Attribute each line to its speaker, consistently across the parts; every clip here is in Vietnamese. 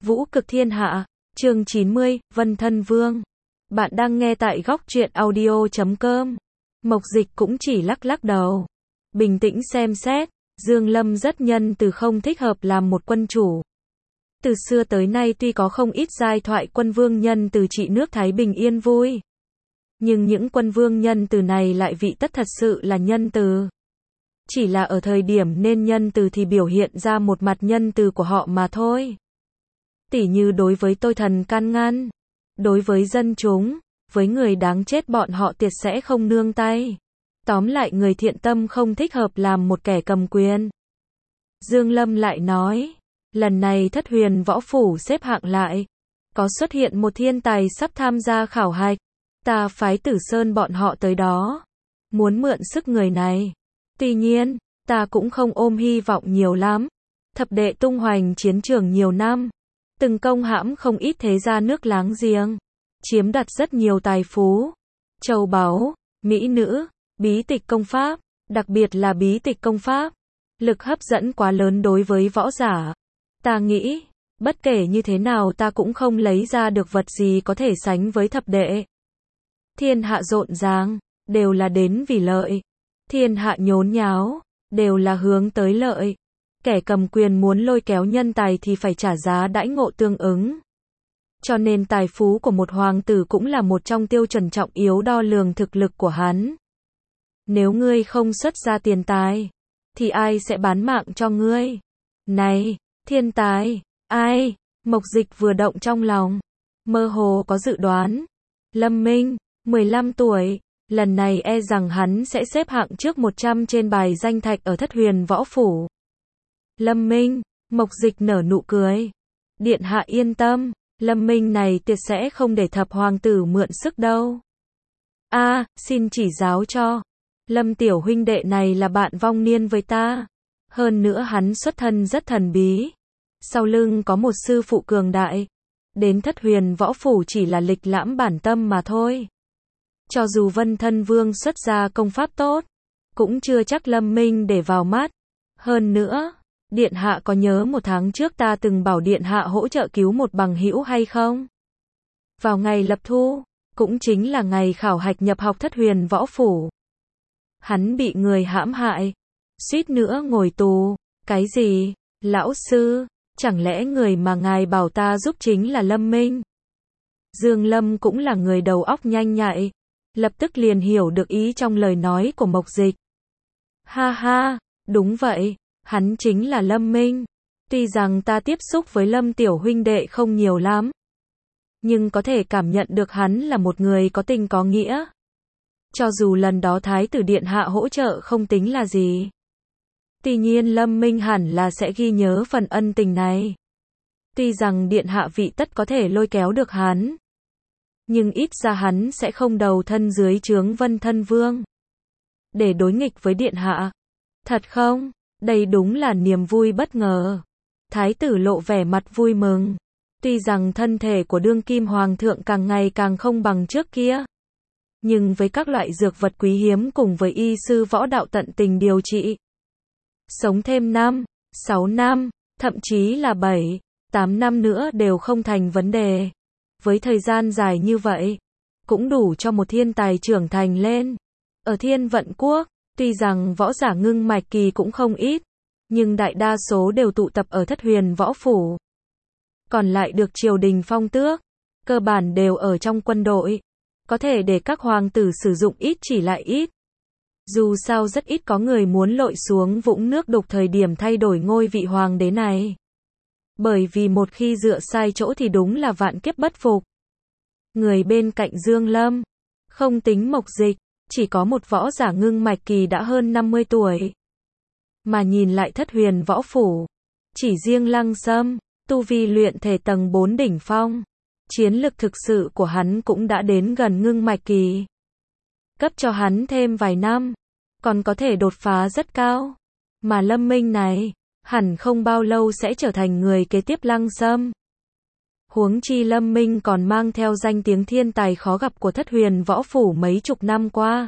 Speaker 1: Vũ cực thiên hạ, chương 90, Vân Thân Vương. Bạn đang nghe tại góc truyện audio.com. Mộc Dịch cũng chỉ lắc lắc đầu. Bình tĩnh xem xét, Dương Lâm rất nhân từ không thích hợp làm một quân chủ. Từ xưa tới nay tuy có không ít giai thoại quân vương nhân từ trị nước Thái Bình yên vui. Nhưng những quân vương nhân từ này lại vị tất thật sự là nhân từ. Chỉ là ở thời điểm nên nhân từ thì biểu hiện ra một mặt nhân từ của họ mà thôi. Tỉ như đối với tôi thần can ngăn, đối với dân chúng, với người đáng chết bọn họ tuyệt sẽ không nương tay. Tóm lại người thiện tâm không thích hợp làm một kẻ cầm quyền. Dương Lâm lại nói, lần này Thất Huyền Võ Phủ xếp hạng lại, có xuất hiện một thiên tài sắp tham gia khảo hạch, ta phái Tử Sơn bọn họ tới đó, muốn mượn sức người này. Tuy nhiên, ta cũng không ôm hy vọng nhiều lắm. Thập đệ tung hoành chiến trường nhiều năm, từng công hãm không ít thế gia nước láng giềng, chiếm đoạt rất nhiều tài phú, châu báu, mỹ nữ, bí tịch công pháp, đặc biệt là bí tịch công pháp, lực hấp dẫn quá lớn đối với võ giả. Ta nghĩ, bất kể như thế nào ta cũng không lấy ra được vật gì có thể sánh với thập đệ. Thiên hạ rộn ràng, đều là đến vì lợi. Thiên hạ nhốn nháo, đều là hướng tới lợi. Kẻ cầm quyền muốn lôi kéo nhân tài thì phải trả giá đãi ngộ tương ứng. Cho nên tài phú của một hoàng tử cũng là một trong tiêu chuẩn trọng yếu đo lường thực lực của hắn. Nếu ngươi không xuất ra tiền tài, thì ai sẽ bán mạng cho ngươi? Này, thiên tài, ai? Mộc Dịch vừa động trong lòng, mơ hồ có dự đoán. Lâm Minh, 15 tuổi, lần này e rằng hắn sẽ xếp hạng trước 100 trên bài danh thạch ở Thất Huyền Võ Phủ. Lâm Minh, Mộc Dịch nở nụ cười. Điện hạ yên tâm, Lâm Minh này tuyệt sẽ không để thập hoàng tử mượn sức đâu. Xin chỉ giáo cho. Lâm tiểu huynh đệ này là bạn vong niên với ta. Hơn nữa hắn xuất thân rất thần bí. Sau lưng có một sư phụ cường đại. Đến Thất Huyền Võ Phủ chỉ là lịch lãm bản tâm mà thôi. Cho dù Vân Thân Vương xuất ra công pháp tốt, cũng chưa chắc Lâm Minh để vào mắt. Hơn nữa, Điện hạ có nhớ một tháng trước ta từng bảo Điện hạ hỗ trợ cứu một bằng hữu hay không? Vào ngày lập thu, cũng chính là ngày khảo hạch nhập học Thất Huyền Võ Phủ. Hắn bị người hãm hại, suýt nữa ngồi tù. Cái gì? Lão sư, chẳng lẽ người mà ngài bảo ta giúp chính là Lâm Minh? Dương Lâm cũng là người đầu óc nhanh nhạy, lập tức liền hiểu được ý trong lời nói của Mộc Dịch. Ha ha, đúng vậy, hắn chính là Lâm Minh. Tuy rằng ta tiếp xúc với Lâm tiểu huynh đệ không nhiều lắm, nhưng có thể cảm nhận được hắn là một người có tình có nghĩa. Cho dù lần đó Thái tử Điện hạ hỗ trợ không tính là gì. Tuy nhiên Lâm Minh hẳn là sẽ ghi nhớ phần ân tình này. Tuy rằng Điện hạ vị tất có thể lôi kéo được hắn, nhưng ít ra hắn sẽ không đầu thân dưới trướng Vân Thân Vương để đối nghịch với Điện hạ. Thật không? Đây đúng là niềm vui bất ngờ. Thái tử lộ vẻ mặt vui mừng. Tuy rằng thân thể của đương kim hoàng thượng càng ngày càng không bằng trước kia, nhưng với các loại dược vật quý hiếm cùng với y sư võ đạo tận tình điều trị, sống thêm 5, 6 năm, thậm chí là 7, 8 năm nữa đều không thành vấn đề. Với thời gian dài như vậy, cũng đủ cho một thiên tài trưởng thành lên. Ở Thiên Vận Quốc, tuy rằng võ giả ngưng mạch kỳ cũng không ít, nhưng đại đa số đều tụ tập ở Thất Huyền Võ Phủ. Còn lại được triều đình phong tước, cơ bản đều ở trong quân đội. Có thể để các hoàng tử sử dụng ít chỉ lại ít. Dù sao rất ít có người muốn lội xuống vũng nước đục thời điểm thay đổi ngôi vị hoàng đế này. Bởi vì một khi dựa sai chỗ thì đúng là vạn kiếp bất phục. Người bên cạnh Dương Lâm, không tính Mộc Dịch, chỉ có một võ giả ngưng mạch kỳ đã hơn 50 tuổi. Mà nhìn lại Thất Huyền Võ Phủ, chỉ riêng Lăng Sâm, tu vi luyện thể tầng 4 đỉnh phong. Chiến lực thực sự của hắn cũng đã đến gần ngưng mạch kỳ. Cấp cho hắn thêm vài năm, còn có thể đột phá rất cao. Mà Lâm Minh này, hẳn không bao lâu sẽ trở thành người kế tiếp Lăng Sâm. Huống chi Lâm Minh còn mang theo danh tiếng thiên tài khó gặp của Thất Huyền Võ Phủ mấy chục năm qua.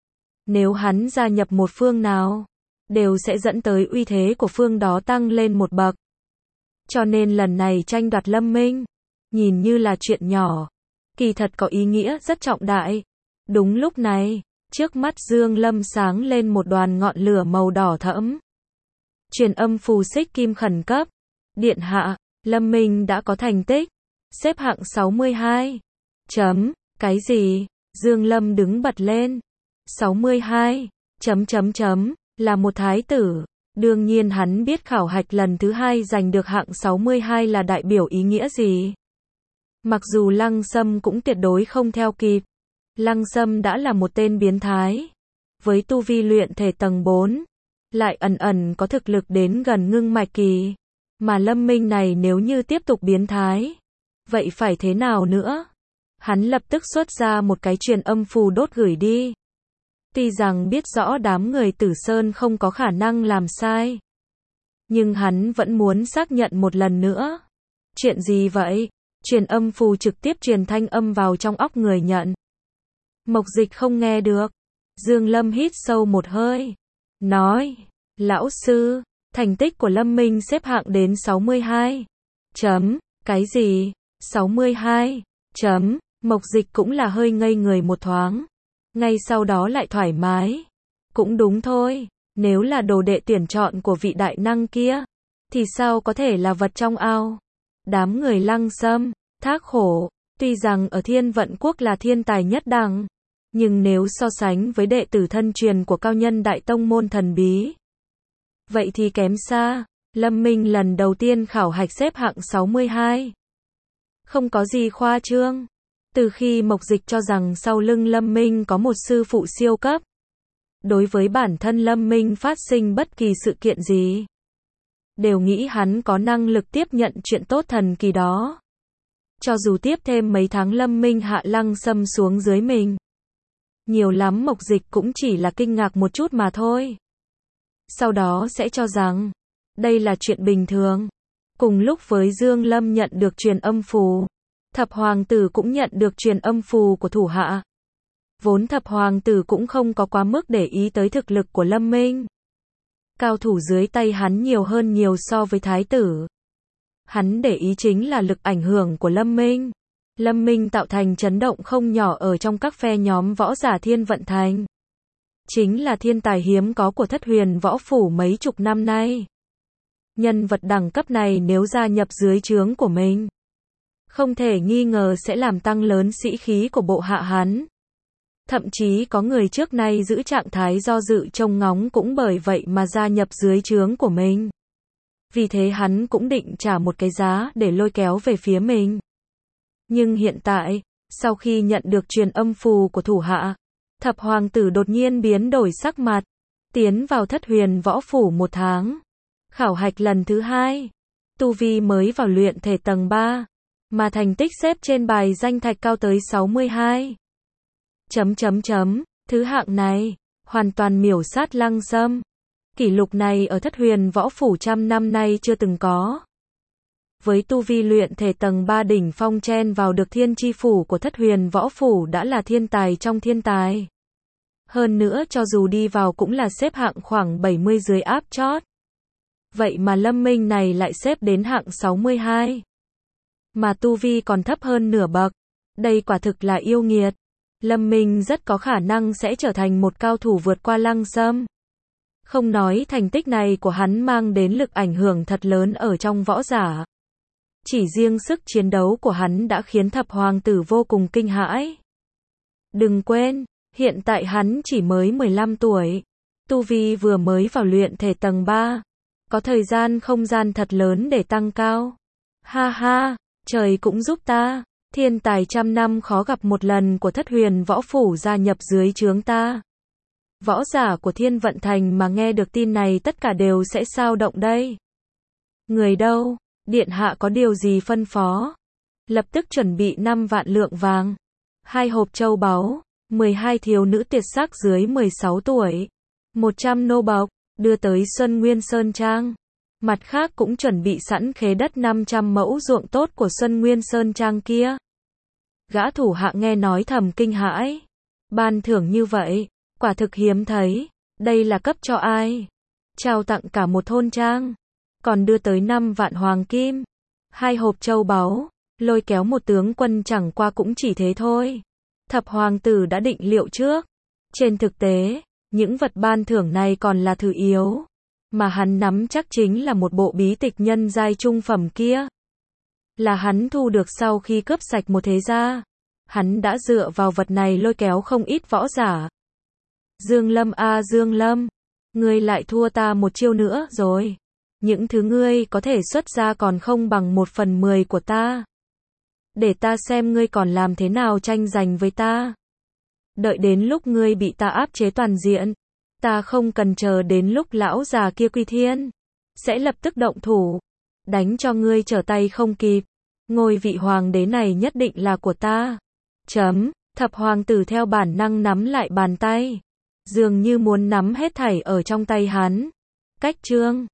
Speaker 1: Nếu hắn gia nhập một phương nào, đều sẽ dẫn tới uy thế của phương đó tăng lên một bậc. Cho nên lần này tranh đoạt Lâm Minh, nhìn như là chuyện nhỏ, kỳ thật có ý nghĩa rất trọng đại. Đúng lúc này, trước mắt Dương Lâm sáng lên một đoàn ngọn lửa màu đỏ thẫm. Truyền âm phù xích kim khẩn cấp. Điện hạ, Lâm Minh đã có thành tích. Xếp hạng 62. Chấm, cái gì? Dương Lâm đứng bật lên. 62. Là một thái tử. Đương nhiên hắn biết khảo hạch lần thứ 2 giành được hạng 62 là đại biểu ý nghĩa gì. Mặc dù Lăng Sâm cũng tuyệt đối không theo kịp. Lăng Sâm đã là một tên biến thái. Với tu vi luyện thể tầng 4, lại ẩn ẩn có thực lực đến gần ngưng mạch kỳ. Mà Lâm Minh này nếu như tiếp tục biến thái, vậy phải thế nào nữa? Hắn lập tức xuất ra một cái truyền âm phù đốt gửi đi. Tuy rằng biết rõ đám người Tử Sơn không có khả năng làm sai, nhưng hắn vẫn muốn xác nhận một lần nữa. Chuyện gì vậy? Truyền âm phù trực tiếp truyền thanh âm vào trong óc người nhận. Mộc Dịch không nghe được. Dương Lâm hít sâu một hơi, nói, lão sư, thành tích của Lâm Minh xếp hạng đến 62. Cái gì? 62. Mộc Dịch cũng là hơi ngây người một thoáng. Ngay sau đó lại thoải mái. Cũng đúng thôi, nếu là đồ đệ tuyển chọn của vị đại năng kia, thì sao có thể là vật trong ao. Đám người Lăng Sâm, Thác Khổ, tuy rằng ở Thiên Vận Quốc là thiên tài nhất đẳng, nhưng nếu so sánh với đệ tử thân truyền của cao nhân đại tông môn thần bí, vậy thì kém xa. Lâm Minh lần đầu tiên khảo hạch xếp hạng 62. Không có gì khoa trương. Từ khi Mộc Dịch cho rằng sau lưng Lâm Minh có một sư phụ siêu cấp, đối với bản thân Lâm Minh phát sinh bất kỳ sự kiện gì, đều nghĩ hắn có năng lực tiếp nhận chuyện tốt thần kỳ đó. Cho dù tiếp thêm mấy tháng Lâm Minh hạ Lăng Sâm xuống dưới mình, nhiều lắm Mộc Dịch cũng chỉ là kinh ngạc một chút mà thôi. Sau đó sẽ cho rằng đây là chuyện bình thường. Cùng lúc với Dương Lâm nhận được truyền âm phù, Thập Hoàng tử cũng nhận được truyền âm phù của thủ hạ. Vốn Thập Hoàng tử cũng không có quá mức để ý tới thực lực của Lâm Minh. Cao thủ dưới tay hắn nhiều hơn nhiều so với thái tử. Hắn để ý chính là lực ảnh hưởng của Lâm Minh. Lâm Minh tạo thành chấn động không nhỏ ở trong các phe nhóm võ giả Thiên Vận Thành. Chính là thiên tài hiếm có của Thất Huyền Võ Phủ mấy chục năm nay. Nhân vật đẳng cấp này nếu gia nhập dưới trướng của mình, không thể nghi ngờ sẽ làm tăng lớn sĩ khí của bộ hạ hắn. Thậm chí có người trước nay giữ trạng thái do dự trông ngóng cũng bởi vậy mà gia nhập dưới trướng của mình. Vì thế hắn cũng định trả một cái giá để lôi kéo về phía mình. Nhưng hiện tại, sau khi nhận được truyền âm phù của thủ hạ, Thập Hoàng tử đột nhiên biến đổi sắc mặt. Tiến vào Thất Huyền Võ Phủ 1 tháng. Khảo hạch lần thứ 2. Tu vi mới vào luyện thể tầng 3. Mà thành tích xếp trên bài danh thạch cao tới 62. Thứ hạng này, hoàn toàn miểu sát Lăng Sâm. Kỷ lục này ở Thất Huyền Võ Phủ trăm năm nay chưa từng có. Với tu vi luyện thể tầng 3 đỉnh phong chen vào được thiên chi phủ của Thất Huyền Võ Phủ đã là thiên tài trong thiên tài. Hơn nữa cho dù đi vào cũng là xếp hạng khoảng 70 dưới áp chót. Vậy mà Lâm Minh này lại xếp đến hạng 62. Mà tu vi còn thấp hơn nửa bậc. Đây quả thực là yêu nghiệt. Lâm Minh rất có khả năng sẽ trở thành một cao thủ vượt qua Lăng Sâm. Không nói thành tích này của hắn mang đến lực ảnh hưởng thật lớn ở trong võ giả. Chỉ riêng sức chiến đấu của hắn đã khiến Thập Hoàng tử vô cùng kinh hãi. Đừng quên, hiện tại hắn chỉ mới 15 tuổi. Tu vi vừa mới vào luyện thể tầng 3. Có thời gian không gian thật lớn để tăng cao. Ha ha, trời cũng giúp ta. Thiên tài trăm năm khó gặp một lần của Thất Huyền Võ Phủ gia nhập dưới trướng ta. Võ giả của Thiên Vận Thành mà nghe được tin này tất cả đều sẽ sao động đây. Người đâu? Điện hạ có điều gì phân phó? Lập tức chuẩn bị 5 vạn lượng vàng, 2 hộp châu báu, 12 thiếu nữ tuyệt sắc dưới 16 tuổi, 100 nô bộc, đưa tới Xuân Nguyên Sơn Trang. Mặt khác cũng chuẩn bị sẵn khế đất 500 mẫu ruộng tốt của Xuân Nguyên Sơn Trang kia. Gã thủ hạ nghe nói thầm kinh hãi. Ban thưởng như vậy, quả thực hiếm thấy. Đây là cấp cho ai? Trao tặng cả một thôn trang. còn đưa tới 5 vạn hoàng kim, 2 hộp châu báu, lôi kéo một tướng quân chẳng qua cũng chỉ thế thôi. Thập hoàng tử đã định liệu trước. Trên thực tế, những vật ban thưởng này còn là thứ yếu, mà hắn nắm chắc chính là một bộ bí tịch nhân giai trung phẩm kia. Là hắn thu được sau khi cướp sạch một thế gia. Hắn đã dựa vào vật này lôi kéo không ít võ giả. Dương Lâm a Dương Lâm, ngươi lại thua ta một chiêu nữa rồi. Những thứ ngươi có thể xuất ra còn không bằng 1/10 của ta. Để ta xem ngươi còn làm thế nào tranh giành với ta. Đợi đến lúc ngươi bị ta áp chế toàn diện, ta không cần chờ đến lúc lão già kia quy thiên, sẽ lập tức động thủ, đánh cho ngươi trở tay không kịp. Ngôi vị hoàng đế này nhất định là của ta. Thập hoàng tử theo bản năng nắm lại bàn tay, dường như muốn nắm hết thảy ở trong tay hắn. Cách chương